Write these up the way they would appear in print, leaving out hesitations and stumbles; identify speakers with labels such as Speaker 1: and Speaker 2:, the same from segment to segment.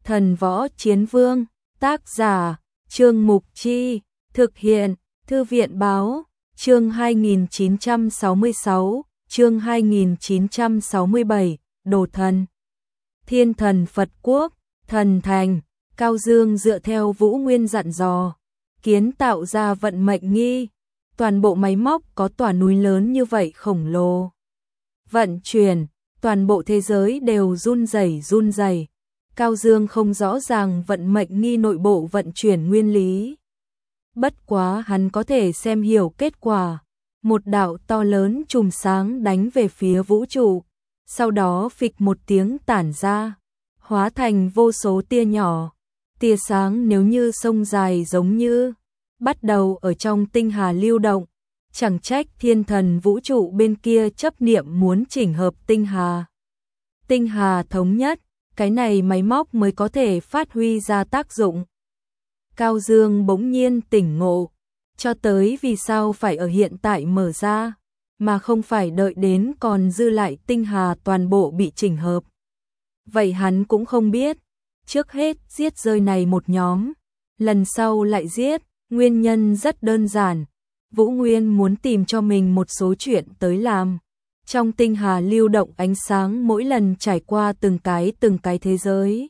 Speaker 1: Thần Võ Chiến Vương, tác giả, Trương Mục Chi, thực hiện, Thư viện Báo, chương 2966, chương 2967, Đồ Thần. Thiên Thần Phật Quốc, Thần Thành, Cao Dương dựa theo Vũ Nguyên dặn dò, kiến tạo ra vận mệnh nghi, toàn bộ máy móc có tòa núi lớn như vậy khổng lồ. Vận chuyển, toàn bộ thế giới đều run rẩy. Cao Dương không rõ ràng vận mệnh nghi nội bộ vận chuyển nguyên lý. Bất quá hắn có thể xem hiểu kết quả. Một đạo to lớn chùm sáng đánh về phía vũ trụ, sau đó phịch một tiếng tản ra, hóa thành vô số tia nhỏ. Tia sáng nếu như sông dài giống như bắt đầu ở trong tinh hà lưu động, chẳng trách thiên thần vũ trụ bên kia chấp niệm muốn chỉnh hợp tinh hà. Tinh hà thống nhất, cái này máy móc mới có thể phát huy ra tác dụng. Cao Dương bỗng nhiên tỉnh ngộ, cho tới vì sao phải ở hiện tại mở ra, mà không phải đợi đến còn dư lại tinh hà toàn bộ bị chỉnh hợp. Vậy hắn cũng không biết, trước hết giết rơi này một nhóm, lần sau lại giết, nguyên nhân rất đơn giản. Vũ Nguyên muốn tìm cho mình một số chuyện tới làm. Trong tinh hà lưu động ánh sáng mỗi lần trải qua từng cái thế giới,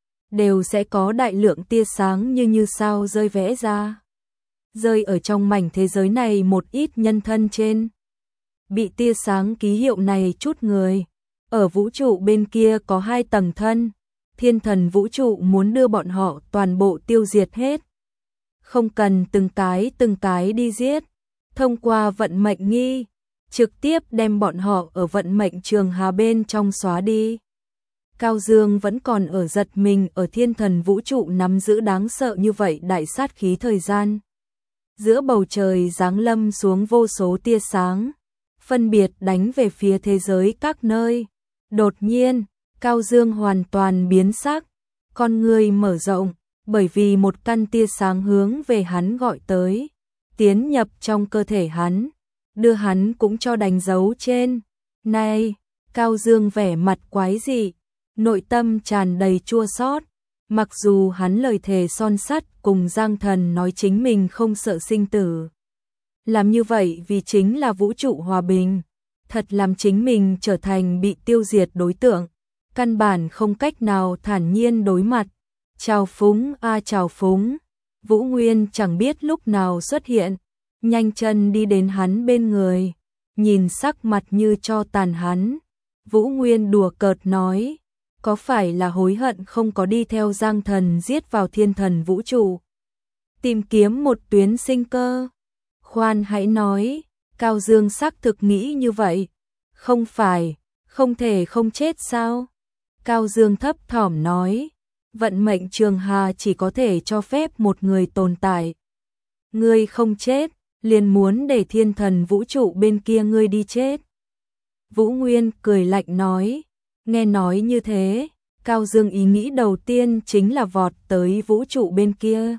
Speaker 1: đều sẽ có đại lượng tia sáng như sao rơi vẽ ra. Rơi ở trong mảnh thế giới này một ít nhân thân trên. Bị tia sáng ký hiệu này chút người. Ở vũ trụ bên kia có 2 tầng thân. Thiên thần vũ trụ muốn đưa bọn họ toàn bộ tiêu diệt hết. Không cần từng cái đi giết. Thông qua vận mệnh nghi, trực tiếp đem bọn họ ở vận mệnh trường hà bên trong xóa đi. Cao Dương vẫn còn ở giật mình ở thiên thần vũ trụ nắm giữ đáng sợ như vậy đại sát khí thời gian. Giữa bầu trời giáng lâm xuống vô số tia sáng, phân biệt đánh về phía thế giới các nơi. Đột nhiên, Cao Dương hoàn toàn biến sắc, con người mở rộng, bởi vì một căn tia sáng hướng về hắn gọi tới, tiến nhập trong cơ thể hắn, đưa hắn cũng cho đánh dấu trên. Này, Cao Dương vẻ mặt quái dị, nội tâm tràn đầy chua xót. Mặc dù hắn lời thề son sắt cùng Giang Thần nói chính mình không sợ sinh tử. Làm như vậy vì chính là vũ trụ hòa bình, thật làm chính mình trở thành bị tiêu diệt đối tượng, căn bản không cách nào thản nhiên đối mặt. Chào phúng chào phúng. Vũ Nguyên chẳng biết lúc nào xuất hiện, nhanh chân đi đến hắn bên người, nhìn sắc mặt như tro tàn hắn. Vũ Nguyên đùa cợt nói, có phải là hối hận không có đi theo Giang Thần giết vào thiên thần vũ trụ, tìm kiếm một tuyến sinh cơ? Khoan hãy nói, Cao Dương xác thực nghĩ như vậy. Không phải, không thể không chết sao? Cao Dương thấp thỏm nói, vận mệnh trường hà chỉ có thể cho phép một người tồn tại. Ngươi không chết, liền muốn để thiên thần vũ trụ bên kia ngươi đi chết. Vũ Nguyên cười lạnh nói, nghe nói như thế, Cao Dương ý nghĩ đầu tiên chính là vọt tới vũ trụ bên kia,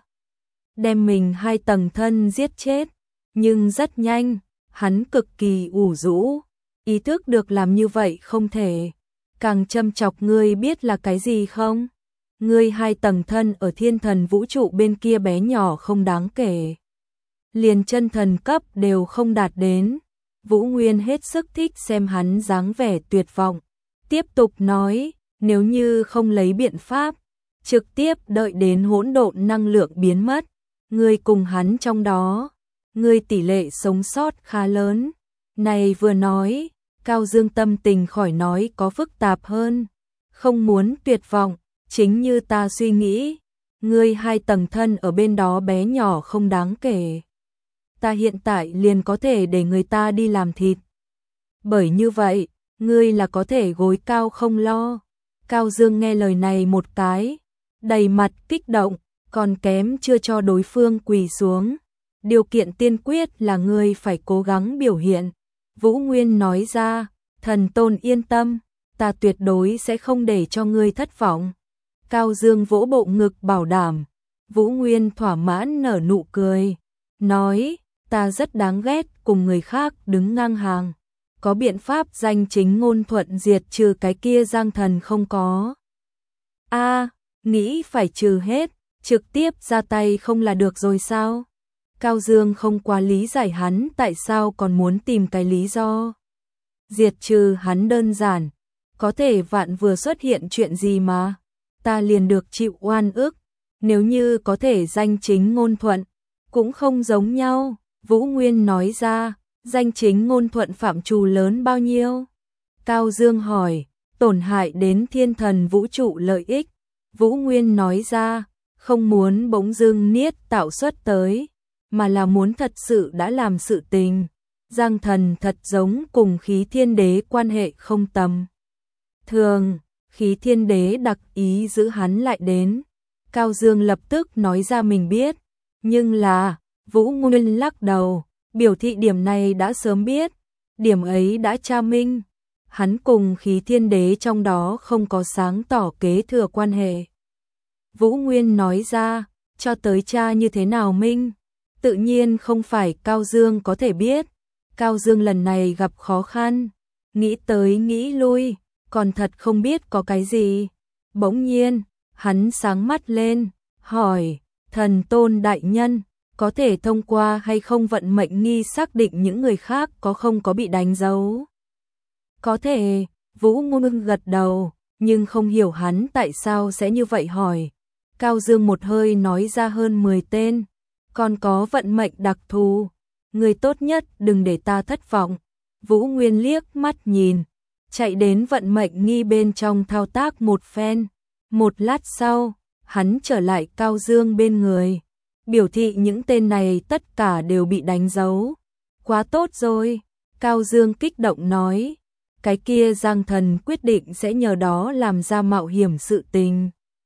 Speaker 1: đem mình 2 tầng thân giết chết. Nhưng rất nhanh, hắn cực kỳ ủ rũ, ý thức được làm như vậy không thể. Càng châm chọc ngươi biết là cái gì không? Ngươi 2 tầng thân ở thiên thần vũ trụ bên kia bé nhỏ không đáng kể, liền chân thần cấp đều không đạt đến. Vũ Nguyên hết sức thích xem hắn dáng vẻ tuyệt vọng, tiếp tục nói, nếu như không lấy biện pháp, trực tiếp đợi đến hỗn độn năng lượng biến mất, ngươi cùng hắn trong đó, ngươi tỷ lệ sống sót khá lớn. Này vừa nói, Cao Dương tâm tình khỏi nói có phức tạp hơn, không muốn tuyệt vọng, chính như ta suy nghĩ, ngươi 2 tầng thân ở bên đó bé nhỏ không đáng kể. Ta hiện tại liền có thể để người ta đi làm thịt. Bởi như vậy, ngươi là có thể gối cao không lo. Cao Dương nghe lời này một cái, đầy mặt kích động, còn kém chưa cho đối phương quỳ xuống. Điều kiện tiên quyết là ngươi phải cố gắng biểu hiện. Vũ Nguyên nói ra, thần tôn yên tâm, ta tuyệt đối sẽ không để cho ngươi thất vọng. Cao Dương vỗ bộ ngực bảo đảm. Vũ Nguyên thỏa mãn nở nụ cười, nói, ta rất đáng ghét cùng người khác đứng ngang hàng. Có biện pháp danh chính ngôn thuận diệt trừ cái kia Giang Thần không có? nghĩ phải trừ hết, trực tiếp ra tay không là được rồi sao? Cao Dương không quá lý giải hắn tại sao còn muốn tìm cái lý do. Diệt trừ hắn đơn giản, có thể vạn vừa xuất hiện chuyện gì mà, ta liền được chịu oan ức, nếu như có thể danh chính ngôn thuận, cũng không giống nhau. Vũ Nguyên nói ra, danh chính ngôn thuận phạm trù lớn bao nhiêu? Cao Dương hỏi, tổn hại đến thiên thần vũ trụ lợi ích. Vũ Nguyên nói ra, không muốn bỗng dưng niết tạo xuất tới, mà là muốn thật sự đã làm sự tình. Giang Thần thật giống cùng Khí Thiên Đế quan hệ không tầm thường, Khí Thiên Đế đặc ý giữ hắn lại đến. Cao Dương lập tức nói ra mình biết, nhưng là, Vũ Nguyên lắc đầu, biểu thị điểm này đã sớm biết, điểm ấy đã tra minh. Hắn cùng Khí Thiên Đế trong đó không có sáng tỏ kế thừa quan hệ. Vũ Nguyên nói ra, cho tới cha như thế nào minh, tự nhiên không phải Cao Dương có thể biết. Cao Dương lần này gặp khó khăn, nghĩ tới nghĩ lui, còn thật không biết có cái gì. Bỗng nhiên, hắn sáng mắt lên, hỏi, thần tôn đại nhân, có thể thông qua hay không vận mệnh nghi xác định những người khác có không có bị đánh dấu? Có thể, Vũ Nguyên gật đầu, nhưng không hiểu hắn tại sao sẽ như vậy hỏi. Cao Dương một hơi nói ra hơn 10 tên, còn có vận mệnh đặc thù. Người tốt nhất đừng để ta thất vọng. Vũ Nguyên liếc mắt nhìn, chạy đến vận mệnh nghi bên trong thao tác một phen. Một lát sau, hắn trở lại Cao Dương bên người, biểu thị những tên này tất cả đều bị đánh dấu. Quá tốt rồi, Cao Dương kích động nói, cái kia Giang Thần quyết định sẽ nhờ đó làm ra mạo hiểm sự tình.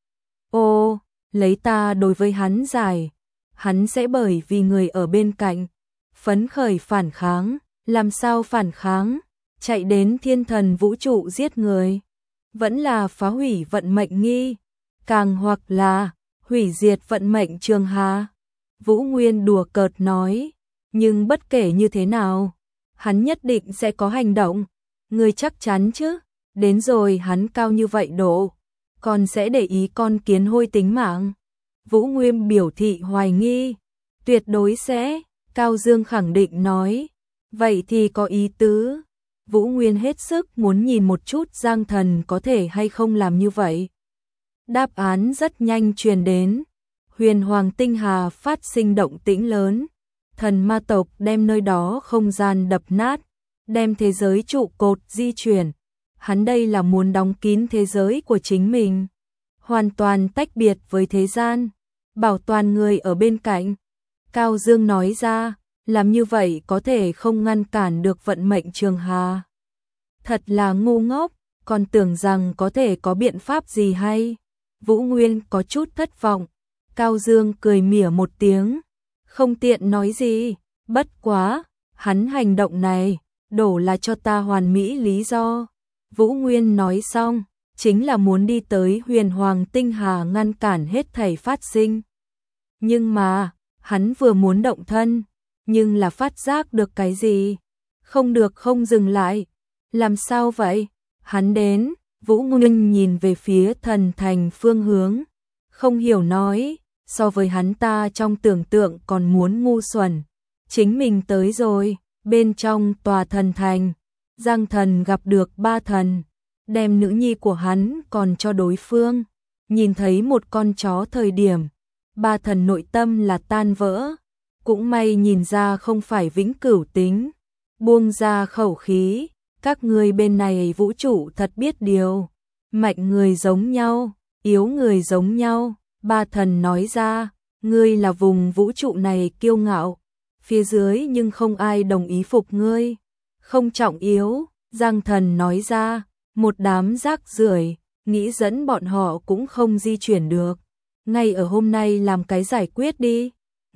Speaker 1: Ô, lấy ta đối với hắn giải, hắn sẽ bởi vì người ở bên cạnh phấn khởi phản kháng. Làm sao phản kháng? Chạy đến thiên thần vũ trụ giết người, vẫn là phá hủy vận mệnh nghi, càng hoặc là hủy diệt vận mệnh Trường Hà. Vũ Nguyên đùa cợt nói, nhưng bất kể như thế nào, hắn nhất định sẽ có hành động. Người chắc chắn chứ? Đến rồi hắn cao như vậy độ, còn sẽ để ý con kiến hôi tính mạng? Vũ Nguyên biểu thị hoài nghi, tuyệt đối sẽ. Cao Dương khẳng định nói, vậy thì có ý tứ. Vũ Nguyên hết sức muốn nhìn một chút Giang Thần có thể hay không làm như vậy. Đáp án rất nhanh truyền đến. Huyền Hoàng Tinh Hà phát sinh động tĩnh lớn. Thần ma tộc đem nơi đó không gian đập nát, đem thế giới trụ cột di chuyển. Hắn đây là muốn đóng kín thế giới của chính mình, hoàn toàn tách biệt với thế gian, bảo toàn người ở bên cạnh. Cao Dương nói ra, làm như vậy có thể không ngăn cản được vận mệnh Trường Hà. Thật là ngu ngốc, còn tưởng rằng có thể có biện pháp gì hay. Vũ Nguyên có chút thất vọng. Cao Dương cười mỉa một tiếng, không tiện nói gì, bất quá, hắn hành động này, đổ là cho ta hoàn mỹ lý do. Vũ Nguyên nói xong, chính là muốn đi tới Huyền Hoàng Tinh Hà ngăn cản hết thảy phát sinh. Nhưng mà, hắn vừa muốn động thân, nhưng là phát giác được cái gì? Không được không dừng lại. Làm sao vậy? Hắn đến, Vũ Nguyên nhìn về phía thần thành phương hướng, không hiểu nói, so với hắn ta trong tưởng tượng còn muốn ngu xuẩn. Chính mình tới rồi, bên trong tòa thần thành, Giang Thần gặp được ba thần, đem nữ nhi của hắn còn cho đối phương. Nhìn thấy một con chó thời điểm, ba thần nội tâm là tan vỡ, cũng may nhìn ra không phải vĩnh cửu tính. Buông ra khẩu khí, các người bên này vũ trụ thật biết điều, mạnh người giống nhau, yếu người giống nhau. Ba thần nói ra, ngươi là vùng vũ trụ này kiêu ngạo, phía dưới nhưng không ai đồng ý phục ngươi, không trọng yếu. Giang Thần nói ra, một đám rác rưởi, nghĩ dẫn bọn họ cũng không di chuyển được. Ngay ở hôm nay làm cái giải quyết đi.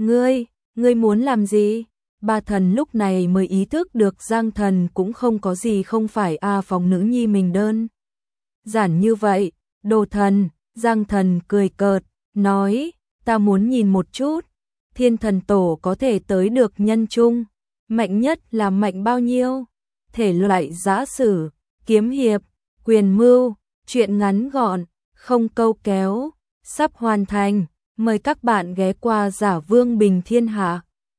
Speaker 1: Ngươi muốn làm gì? Ba thần lúc này mới ý thức được Giang Thần cũng không có gì không phải phòng nữ nhi mình đơn giản như vậy. Đồ thần, Giang Thần cười cợt, nói, ta muốn nhìn một chút, thiên thần tổ có thể tới được nhân trung, mạnh nhất là mạnh bao nhiêu? Thể loại giã sử, kiếm hiệp, quyền mưu, chuyện ngắn gọn, không câu kéo. sắp hoàn thành. Mời các bạn ghé qua Giả Vương Bình Thiên Hạ.